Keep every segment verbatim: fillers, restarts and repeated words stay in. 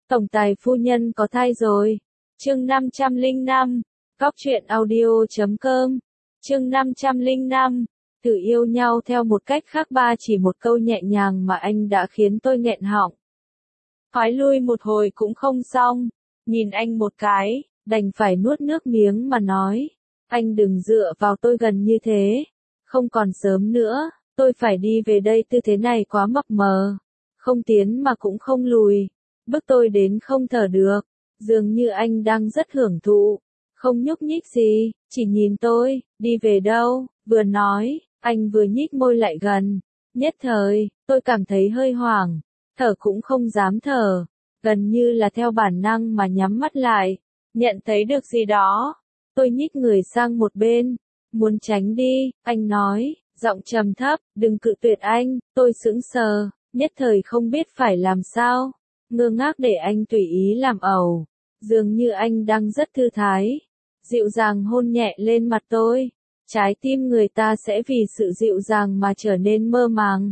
Tổng tài phu nhân có thai rồi. Chương năm trăm lẻ năm, Góc truyện audio chấm com. Chương năm trăm lẻ năm, Thử yêu nhau theo một cách khác ba chỉ một câu nhẹ nhàng mà anh đã khiến tôi nghẹn họng. Thoái lui một hồi cũng không xong, nhìn anh một cái, đành phải nuốt nước miếng mà nói, anh đừng dựa vào tôi gần như thế, không còn sớm nữa, tôi phải đi về đây, tư thế này quá mập mờ, không tiến mà cũng không lùi, bức tôi đến không thở được, dường như anh đang rất hưởng thụ, không nhúc nhích gì, chỉ nhìn tôi, đi về đâu, vừa nói, anh vừa nhích môi lại gần, nhất thời, tôi cảm thấy hơi hoảng, thở cũng không dám thở, gần như là theo bản năng mà nhắm mắt lại, nhận thấy được gì đó, tôi nhích người sang một bên, muốn tránh đi, anh nói, giọng trầm thấp, đừng cự tuyệt anh, tôi sững sờ, nhất thời không biết phải làm sao, ngơ ngác để anh tùy ý làm ẩu, dường như anh đang rất thư thái, dịu dàng hôn nhẹ lên mặt tôi, trái tim người ta sẽ vì sự dịu dàng mà trở nên mơ màng.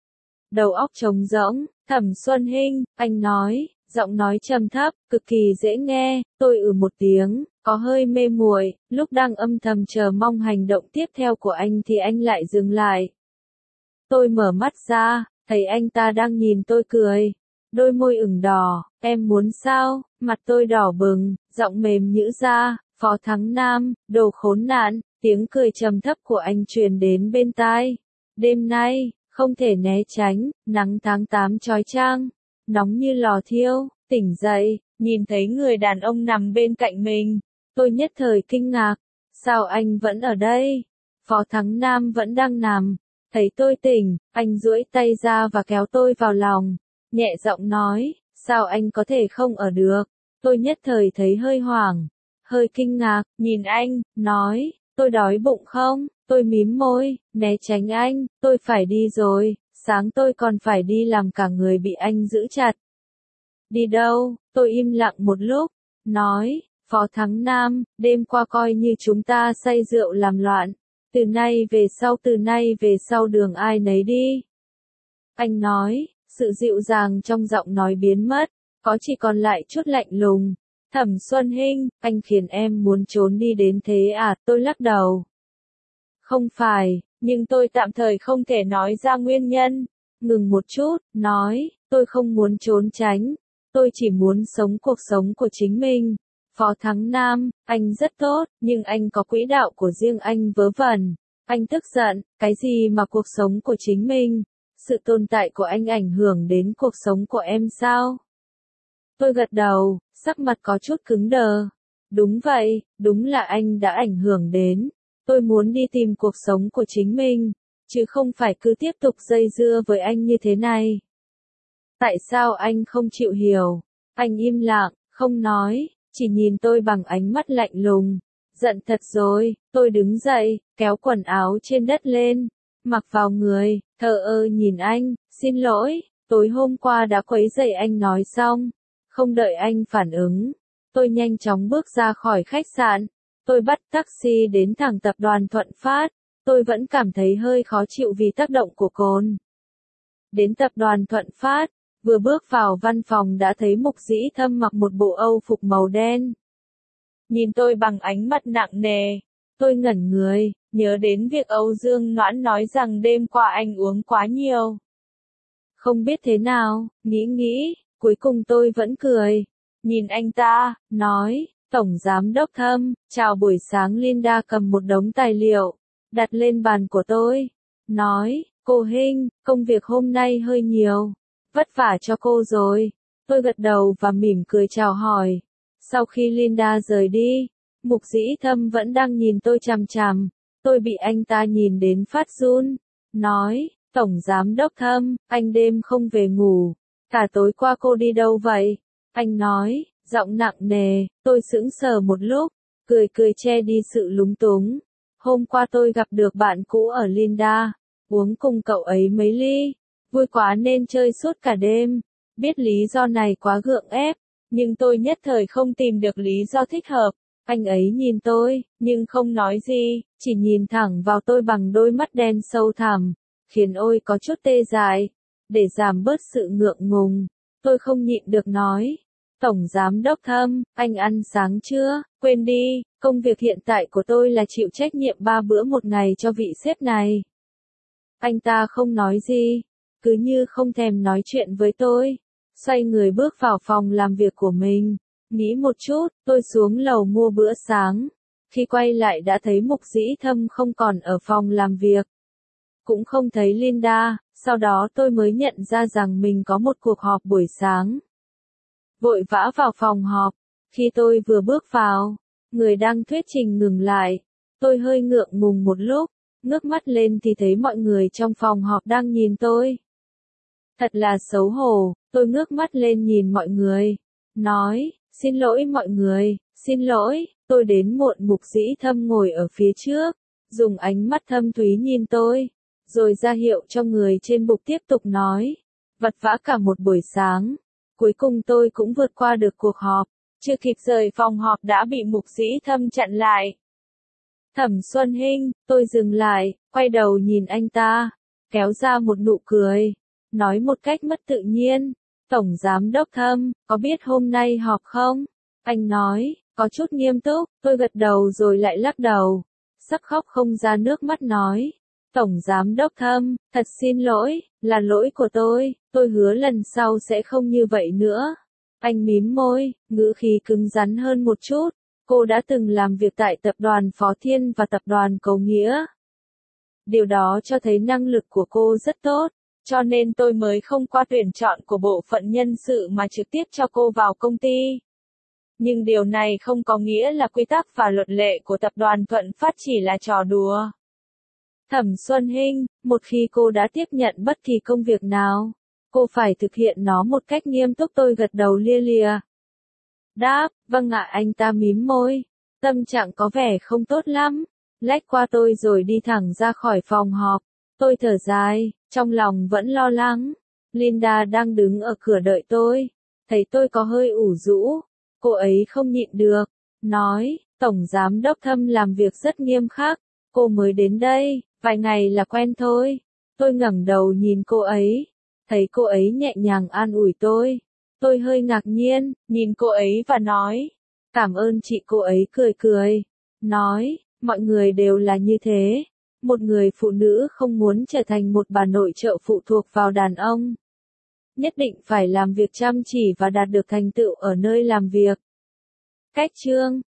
Đầu óc trống rỗng, Thẩm Xuân Hinh, anh nói, giọng nói trầm thấp, cực kỳ dễ nghe, tôi ừ một tiếng, có hơi mê muội, lúc đang âm thầm chờ mong hành động tiếp theo của anh thì anh lại dừng lại. Tôi mở mắt ra, thấy anh ta đang nhìn tôi cười, đôi môi ửng đỏ, em muốn sao, mặt tôi đỏ bừng, giọng mềm nhũ ra, Phó Thắng Nam, đồ khốn nạn, tiếng cười trầm thấp của anh truyền đến bên tai. Đêm nay, không thể né tránh, nắng tháng tám chói chang, nóng như lò thiêu, tỉnh dậy, nhìn thấy người đàn ông nằm bên cạnh mình, tôi nhất thời kinh ngạc, sao anh vẫn ở đây? Phó Thắng Nam vẫn đang nằm, thấy tôi tỉnh, anh duỗi tay ra và kéo tôi vào lòng, nhẹ giọng nói, sao anh có thể không ở được? Tôi nhất thời thấy hơi hoảng, hơi kinh ngạc, nhìn anh, nói, tôi đói bụng không? Tôi mím môi, né tránh anh, tôi phải đi rồi, sáng tôi còn phải đi làm cả người bị anh giữ chặt. Đi đâu? Tôi im lặng một lúc, nói, Phó Thắng Nam, đêm qua coi như chúng ta say rượu làm loạn, từ nay về sau từ nay về sau đường ai nấy đi. Anh nói, sự dịu dàng trong giọng nói biến mất, có chỉ còn lại chút lạnh lùng. Thẩm Xuân Hinh, anh khiến em muốn trốn đi đến thế à? Tôi lắc đầu. Không phải, nhưng tôi tạm thời không thể nói ra nguyên nhân. Ngừng một chút, nói, tôi không muốn trốn tránh. Tôi chỉ muốn sống cuộc sống của chính mình. Phó Thắng Nam, anh rất tốt, nhưng anh có quỹ đạo của riêng anh vớ vẩn. Anh tức giận, cái gì mà cuộc sống của chính mình? Sự tồn tại của anh ảnh hưởng đến cuộc sống của em sao? Tôi gật đầu, sắc mặt có chút cứng đờ. Đúng vậy, đúng là anh đã ảnh hưởng đến. Tôi muốn đi tìm cuộc sống của chính mình, chứ không phải cứ tiếp tục dây dưa với anh như thế này. Tại sao anh không chịu hiểu? Anh im lặng, không nói, chỉ nhìn tôi bằng ánh mắt lạnh lùng. Giận thật rồi, tôi đứng dậy, kéo quần áo trên đất lên, mặc vào người, thờ ơ nhìn anh, xin lỗi, tối hôm qua đã quấy rầy anh. Nói xong, không đợi anh phản ứng, tôi nhanh chóng bước ra khỏi khách sạn. Tôi bắt taxi đến thẳng tập đoàn Thuận Phát, tôi vẫn cảm thấy hơi khó chịu vì tác động của cồn. Đến tập đoàn Thuận Phát, vừa bước vào văn phòng đã thấy Mục Dĩ Thâm mặc một bộ Âu phục màu đen. Nhìn tôi bằng ánh mắt nặng nề, tôi ngẩn người, nhớ đến việc Âu Dương Noãn nói rằng đêm qua anh uống quá nhiều. Không biết thế nào, nghĩ nghĩ, cuối cùng tôi vẫn cười, nhìn anh ta, nói, Tổng Giám Đốc Thâm, chào buổi sáng. Linda cầm một đống tài liệu, đặt lên bàn của tôi, nói, cô Hinh, công việc hôm nay hơi nhiều, vất vả cho cô rồi. Tôi gật đầu và mỉm cười chào hỏi. Sau khi Linda rời đi, Mục Dĩ Thâm vẫn đang nhìn tôi chằm chằm, tôi bị anh ta nhìn đến phát run, nói, Tổng Giám Đốc Thâm, anh đêm không về ngủ, cả tối qua cô đi đâu vậy? Anh nói, giọng nặng nề, tôi sững sờ một lúc, cười cười che đi sự lúng túng. Hôm qua tôi gặp được bạn cũ ở Linda, uống cùng cậu ấy mấy ly, vui quá nên chơi suốt cả đêm. Biết lý do này quá gượng ép, nhưng tôi nhất thời không tìm được lý do thích hợp. Anh ấy nhìn tôi, nhưng không nói gì, chỉ nhìn thẳng vào tôi bằng đôi mắt đen sâu thẳm, khiến ôi có chút tê dại. Để giảm bớt sự ngượng ngùng, tôi không nhịn được nói, Tổng Giám Đốc Thâm, anh ăn sáng chưa? Quên đi, công việc hiện tại của tôi là chịu trách nhiệm ba bữa một ngày cho vị sếp này. Anh ta không nói gì, cứ như không thèm nói chuyện với tôi. Xoay người bước vào phòng làm việc của mình. Nghĩ một chút, tôi xuống lầu mua bữa sáng. Khi quay lại đã thấy Mục Dĩ Thâm không còn ở phòng làm việc. Cũng không thấy Linda, sau đó tôi mới nhận ra rằng mình có một cuộc họp buổi sáng. Vội vã vào phòng họp. Khi tôi vừa bước vào, người đang thuyết trình ngừng lại. Tôi hơi ngượng ngùng một lúc, ngước mắt lên thì thấy mọi người trong phòng họp đang nhìn tôi. Thật là xấu hổ, tôi ngước mắt lên nhìn mọi người. Nói, xin lỗi mọi người, xin lỗi, tôi đến muộn. Mục Dĩ Thâm ngồi ở phía trước, dùng ánh mắt thâm thúy nhìn tôi, rồi ra hiệu cho người trên bục tiếp tục nói. Vất vả cả một buổi sáng, cuối cùng tôi cũng vượt qua được cuộc họp. Chưa kịp rời phòng họp đã bị Mục Dĩ Thâm chặn lại. Thẩm Xuân Hinh, tôi dừng lại, quay đầu nhìn anh ta, kéo ra một nụ cười, nói một cách mất tự nhiên. Tổng Giám Đốc Thâm, có biết hôm nay họp không? Anh nói, có chút nghiêm túc, tôi gật đầu rồi lại lắc đầu. Sắp khóc không ra nước mắt nói. Tổng Giám Đốc Thâm, thật xin lỗi, là lỗi của tôi, tôi hứa lần sau sẽ không như vậy nữa. Anh mím môi, ngữ khí cứng rắn hơn một chút. Cô đã từng làm việc tại tập đoàn Phó Thiên và tập đoàn Cầu Nghĩa. Điều đó cho thấy năng lực của cô rất tốt, cho nên tôi mới không qua tuyển chọn của bộ phận nhân sự mà trực tiếp cho cô vào công ty. Nhưng điều này không có nghĩa là quy tắc và luật lệ của tập đoàn Thuận Phát chỉ là trò đùa. Thẩm Xuân Hinh, một khi cô đã tiếp nhận bất kỳ công việc nào, cô phải thực hiện nó một cách nghiêm túc. Tôi gật đầu lia lịa. Đáp, vâng ạ. Anh ta mím môi, tâm trạng có vẻ không tốt lắm, lách qua tôi rồi đi thẳng ra khỏi phòng họp. Tôi thở dài, trong lòng vẫn lo lắng. Linda đang đứng ở cửa đợi tôi, thấy tôi có hơi ủ rũ, cô ấy không nhịn được, nói, Tổng Giám Đốc Thâm làm việc rất nghiêm khắc, cô mới đến đây, vài ngày là quen thôi. Tôi ngẩng đầu nhìn cô ấy, thấy cô ấy nhẹ nhàng an ủi tôi. Tôi hơi ngạc nhiên, nhìn cô ấy và nói, cảm ơn chị. Cô ấy cười cười, nói, mọi người đều là như thế. Một người phụ nữ không muốn trở thành một bà nội trợ phụ thuộc vào đàn ông. Nhất định phải làm việc chăm chỉ và đạt được thành tựu ở nơi làm việc. Cách chương